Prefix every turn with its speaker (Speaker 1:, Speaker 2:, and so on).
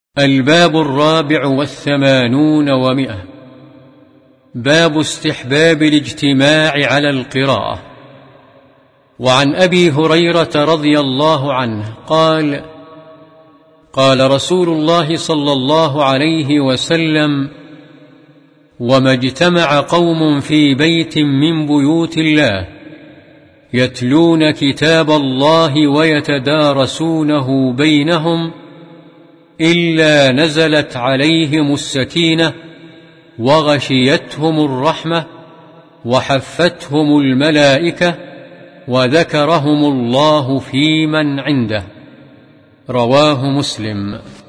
Speaker 1: الباب 84 باب استحباب الاجتماع على القراءة. وعن أبي هريرة رضي الله عنه قال: قال رسول الله صلى الله عليه وسلم: وما اجتمع قوم في بيت من بيوت الله يتلون كتاب الله ويتدارسونه بينهم إلا نزلت عليهم السكينة وغشيتهم الرحمة وحفتهم الملائكة وذكرهم الله في من عنده. رواه مسلم.